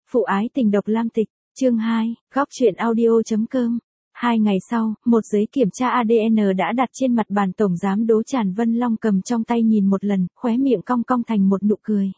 Phụ ái tình độc Lam Tịch, chương 2, góc truyện audio.com. 2 ngày sau, một giấy kiểm tra ADN đã đặt trên mặt bàn tổng giám đốc Tràn Vân Long cầm trong tay nhìn một lần, khóe miệng cong cong thành một nụ cười.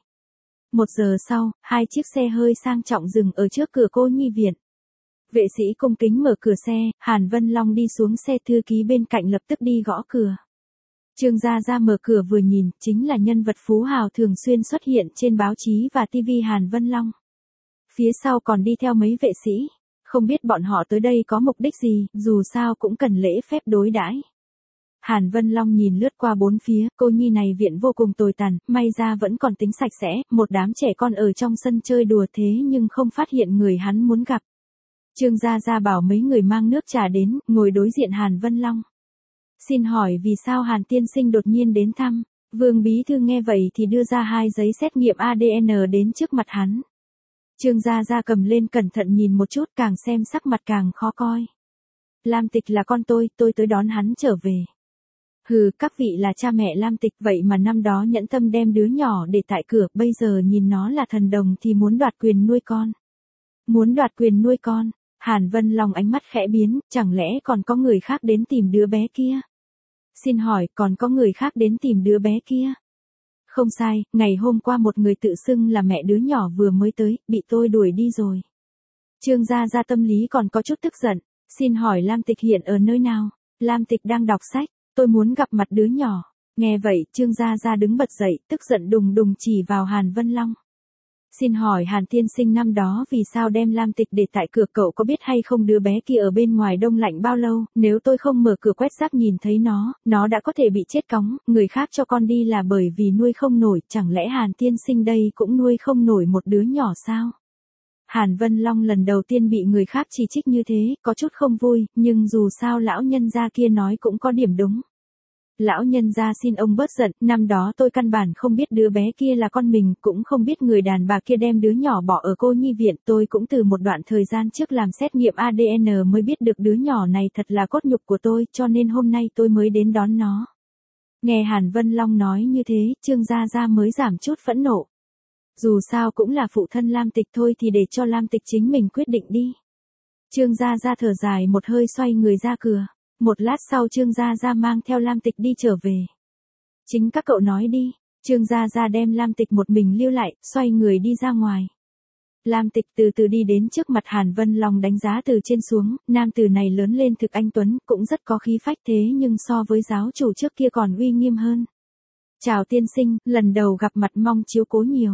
1 giờ sau, 2 chiếc xe hơi sang trọng dừng ở trước cửa cô nhi viện. Vệ sĩ cung kính mở cửa xe, Hàn Vân Long đi xuống xe, thư ký bên cạnh lập tức đi gõ cửa. Trương Gia Gia mở cửa vừa nhìn, chính là nhân vật phú hào thường xuyên xuất hiện trên báo chí và TV Hàn Vân Long. Phía sau còn đi theo mấy vệ sĩ, không biết bọn họ tới đây có mục đích gì, dù sao cũng cần lễ phép đối đãi. Hàn Vân Long nhìn lướt qua bốn phía, cô nhi này viện vô cùng tồi tàn, may ra vẫn còn tính sạch sẽ, một đám trẻ con ở trong sân chơi đùa thế nhưng không phát hiện người hắn muốn gặp. Trương Gia Gia bảo mấy người mang nước trà đến, ngồi đối diện Hàn Vân Long. Xin hỏi vì sao Hàn tiên sinh đột nhiên đến thăm? Vương bí thư nghe vậy thì đưa ra 2 giấy xét nghiệm ADN đến trước mặt hắn. Trương Gia Gia cầm lên cẩn thận nhìn một chút, càng xem sắc mặt càng khó coi. Lam Tịch là con tôi tới đón hắn trở về. Hừ, các vị là cha mẹ Lam Tịch, vậy mà năm đó nhẫn tâm đem đứa nhỏ để tại cửa, bây giờ nhìn nó là thần đồng thì muốn đoạt quyền nuôi con. Muốn đoạt quyền nuôi con? Hàn Vân Long ánh mắt khẽ biến, chẳng lẽ còn có người khác đến tìm đứa bé kia? Xin hỏi, còn có người khác đến tìm đứa bé kia? Không sai, ngày hôm qua một người tự xưng là mẹ đứa nhỏ vừa mới tới, bị tôi đuổi đi rồi. Trương Gia Gia tâm lý còn có chút tức giận. Xin hỏi Lam Tịch hiện ở nơi nào? Lam Tịch đang đọc sách, tôi muốn gặp mặt đứa nhỏ. Nghe vậy, Trương Gia Gia đứng bật dậy, tức giận đùng đùng chỉ vào Hàn Vân Long. Xin hỏi Hàn tiên sinh năm đó vì sao đem Lam Tịch để tại cửa, cậu có biết hay không đứa bé kia ở bên ngoài đông lạnh bao lâu, nếu tôi không mở cửa quét rác nhìn thấy nó đã có thể bị chết cóng, người khác cho con đi là bởi vì nuôi không nổi, chẳng lẽ Hàn tiên sinh đây cũng nuôi không nổi một đứa nhỏ sao? Hàn Vân Long lần đầu tiên bị người khác chỉ trích như thế, có chút không vui, nhưng dù sao lão nhân gia kia nói cũng có điểm đúng. Lão nhân gia xin ông bớt giận, năm đó tôi căn bản không biết đứa bé kia là con mình, cũng không biết người đàn bà kia đem đứa nhỏ bỏ ở cô nhi viện, tôi cũng từ một đoạn thời gian trước làm xét nghiệm ADN mới biết được đứa nhỏ này thật là cốt nhục của tôi, cho nên hôm nay tôi mới đến đón nó. Nghe Hàn Vân Long nói như thế, Trương Gia Gia mới giảm chút phẫn nộ. Dù sao cũng là phụ thân Lam Tịch thôi thì để cho Lam Tịch chính mình quyết định đi. Trương Gia Gia thở dài một hơi xoay người ra cửa. Một lát sau Trương Gia Gia mang theo Lam Tịch đi trở về. Chính các cậu nói đi. Trương Gia Gia đem Lam Tịch một mình lưu lại, xoay người đi ra ngoài. Lam Tịch từ từ đi đến trước mặt Hàn Vân Long đánh giá từ trên xuống, nam tử này lớn lên thực anh tuấn, cũng rất có khí phách thế nhưng so với giáo chủ trước kia còn uy nghiêm hơn. Chào tiên sinh, lần đầu gặp mặt mong chiếu cố nhiều.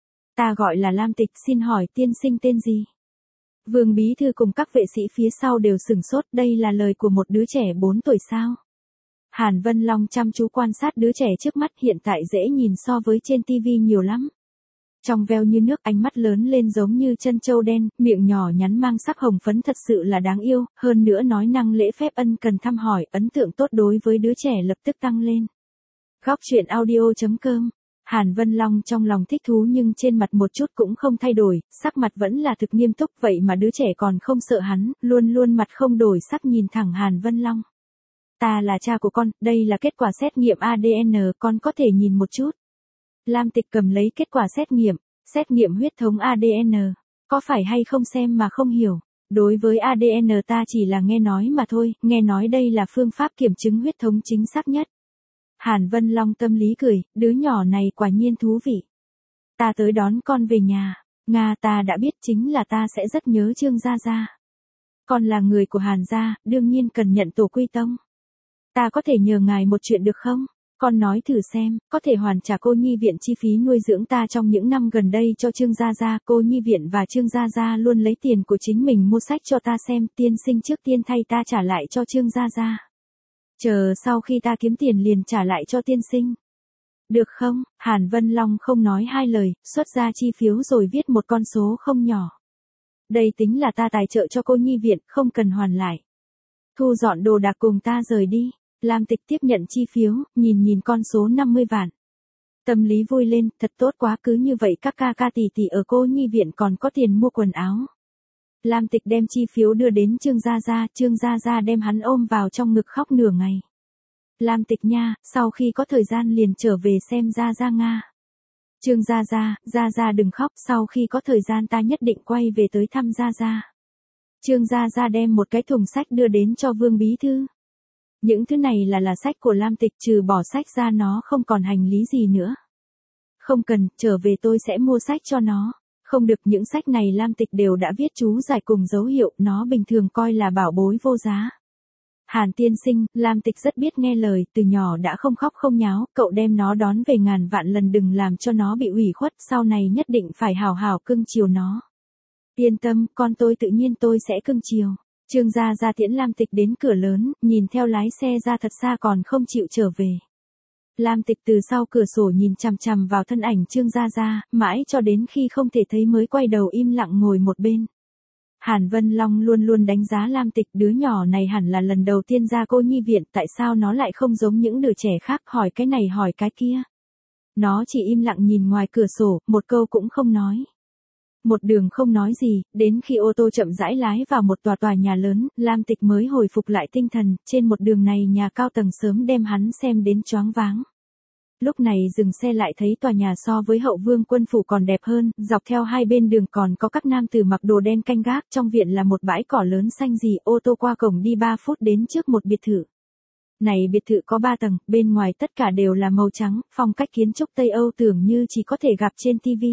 Ta gọi là Lam Tịch, xin hỏi tiên sinh tên gì? Vương bí thư cùng các vệ sĩ phía sau đều sửng sốt, đây là lời của một đứa trẻ 4 tuổi sao? Hàn Vân Long chăm chú quan sát đứa trẻ trước mắt, hiện tại dễ nhìn so với trên TV nhiều lắm. Trong veo như nước, ánh mắt lớn lên giống như chân trâu đen, miệng nhỏ nhắn mang sắc hồng phấn thật sự là đáng yêu, hơn nữa nói năng lễ phép ân cần thăm hỏi, ấn tượng tốt đối với đứa trẻ lập tức tăng lên. Góc truyện audio.com. Hàn Vân Long trong lòng thích thú nhưng trên mặt một chút cũng không thay đổi, sắc mặt vẫn là thực nghiêm túc, vậy mà đứa trẻ còn không sợ hắn, luôn luôn mặt không đổi sắc nhìn thẳng Hàn Vân Long. Ta là cha của con, đây là kết quả xét nghiệm ADN, con có thể nhìn một chút. Lam Tịch cầm lấy kết quả xét nghiệm huyết thống ADN, có phải hay không xem mà không hiểu. Đối với ADN ta chỉ là nghe nói mà thôi, nghe nói đây là phương pháp kiểm chứng huyết thống chính xác nhất. Hàn Vân Long tâm lý cười, đứa nhỏ này quả nhiên thú vị. Ta tới đón con về nhà. Nga, ta đã biết, chính là ta sẽ rất nhớ Trương Gia Gia. Con là người của Hàn gia, đương nhiên cần nhận tổ quy tông. Ta có thể nhờ ngài một chuyện được không? Con nói thử xem, có thể hoàn trả cô nhi viện chi phí nuôi dưỡng ta trong những năm gần đây cho Trương Gia Gia. Cô nhi viện và Trương Gia Gia luôn lấy tiền của chính mình mua sách cho ta xem, tiên sinh trước tiên thay ta trả lại cho Trương Gia Gia. Chờ sau khi ta kiếm tiền liền trả lại cho tiên sinh. Được không? Hàn Vân Long không nói hai lời, xuất ra chi phiếu rồi viết một con số không nhỏ. Đây tính là ta tài trợ cho cô nhi viện, không cần hoàn lại. Thu dọn đồ đạc cùng ta rời đi. Lam Tịch tiếp nhận chi phiếu, nhìn con số 50 vạn. Tâm lý vui lên, thật tốt quá, cứ như vậy các ca tỷ tỷ ở cô nhi viện còn có tiền mua quần áo. Lam Tịch đem chi phiếu đưa đến Trương Gia Gia đem hắn ôm vào trong ngực khóc nửa ngày. Lam Tịch nha, sau khi có thời gian liền trở về xem Gia Gia Nga. Trương Gia Gia đừng khóc, sau khi có thời gian ta nhất định quay về tới thăm Gia Gia. Trương Gia đem một cái thùng sách đưa đến cho Vương Bí Thư. Những thứ này là sách của Lam Tịch, trừ bỏ sách ra nó không còn hành lý gì nữa. Không cần, trở về tôi sẽ mua sách cho nó. Không được, những sách này Lam Tịch đều đã viết chú giải cùng dấu hiệu, nó bình thường coi là bảo bối vô giá. Hàn tiên sinh, Lam Tịch rất biết nghe lời, từ nhỏ đã không khóc không nháo, cậu đem nó đón về ngàn vạn lần đừng làm cho nó bị ủy khuất, sau này nhất định phải hào hào cưng chiều nó. Yên tâm, con tôi tự nhiên tôi sẽ cưng chiều. Trương Gia tiễn Lam Tịch đến cửa lớn, nhìn theo lái xe ra thật xa còn không chịu trở về. Lam Tịch từ sau cửa sổ nhìn chằm chằm vào thân ảnh Trương Gia, mãi cho đến khi không thể thấy mới quay đầu im lặng ngồi một bên. Hàn Vân Long luôn luôn đánh giá Lam Tịch, đứa nhỏ này hẳn là lần đầu tiên ra cô nhi viện, tại sao nó lại không giống những đứa trẻ khác, hỏi cái này hỏi cái kia. Nó chỉ im lặng nhìn ngoài cửa sổ, một câu cũng không nói. Một đường không nói gì, đến khi ô tô chậm rãi lái vào một tòa nhà lớn, Lam Tịch mới hồi phục lại tinh thần, trên một đường này nhà cao tầng sớm đem hắn xem đến choáng váng. Lúc này dừng xe lại thấy tòa nhà so với Hậu Vương quân phủ còn đẹp hơn, dọc theo hai bên đường còn có các nam tử mặc đồ đen canh gác, trong viện là một bãi cỏ lớn xanh rì, ô tô qua cổng đi 3 phút đến trước một biệt thự. Này biệt thự có 3 tầng, bên ngoài tất cả đều là màu trắng, phong cách kiến trúc Tây Âu tưởng như chỉ có thể gặp trên TV.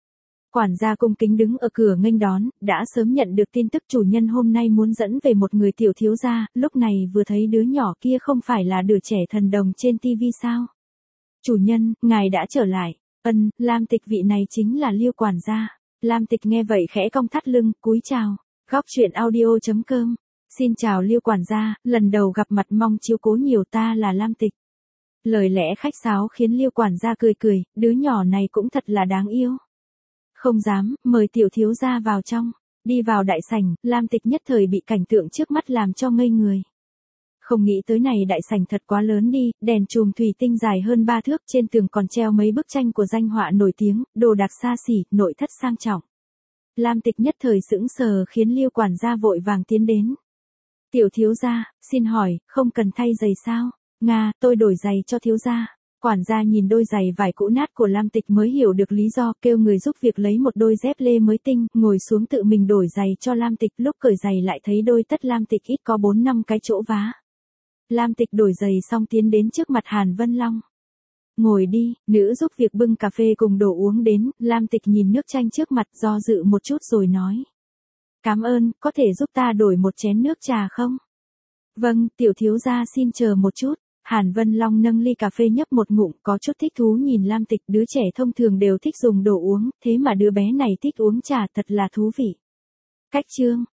Quản gia cung kính đứng ở cửa nghênh đón, đã sớm nhận được tin tức chủ nhân hôm nay muốn dẫn về một người tiểu thiếu gia, lúc này vừa thấy đứa nhỏ kia không phải là đứa trẻ thần đồng trên TV sao? Chủ nhân, ngài đã trở lại. Lam Tịch, vị này chính là Liêu quản gia. Lam Tịch nghe vậy khẽ cong thắt lưng, cúi chào. Góc truyện audio.com. Xin chào Liêu quản gia, lần đầu gặp mặt mong chiếu cố nhiều, ta là Lam Tịch. Lời lẽ khách sáo khiến Liêu quản gia cười cười, đứa nhỏ này cũng thật là đáng yêu. Không dám, mời tiểu thiếu gia vào trong. Đi vào đại sảnh, Lam Tịch nhất thời bị cảnh tượng trước mắt làm cho ngây người. Không nghĩ tới này đại sảnh thật quá lớn đi, đèn chùm thủy tinh dài hơn 3 thước, trên tường còn treo mấy bức tranh của danh họa nổi tiếng, đồ đạc xa xỉ, nội thất sang trọng. Lam Tịch nhất thời sững sờ khiến Liêu quản gia vội vàng tiến đến. Tiểu thiếu gia, xin hỏi, không cần thay giày sao? Nga, tôi đổi giày cho thiếu gia. Quản gia nhìn đôi giày vải cũ nát của Lam Tịch mới hiểu được lý do, kêu người giúp việc lấy một đôi dép lê mới tinh, ngồi xuống tự mình đổi giày cho Lam Tịch, lúc cởi giày lại thấy đôi tất Lam Tịch ít có 4-5 cái chỗ vá. Lam Tịch đổi giày xong tiến đến trước mặt Hàn Vân Long. Ngồi đi, nữ giúp việc bưng cà phê cùng đồ uống đến, Lam Tịch nhìn nước chanh trước mặt do dự một chút rồi nói. Cảm ơn, có thể giúp ta đổi một chén nước trà không? Vâng, tiểu thiếu gia xin chờ một chút. Hàn Vân Long nâng ly cà phê nhấp một ngụm, có chút thích thú nhìn Lam Tịch, đứa trẻ thông thường đều thích dùng đồ uống, thế mà đứa bé này thích uống trà, thật là thú vị. Cách chương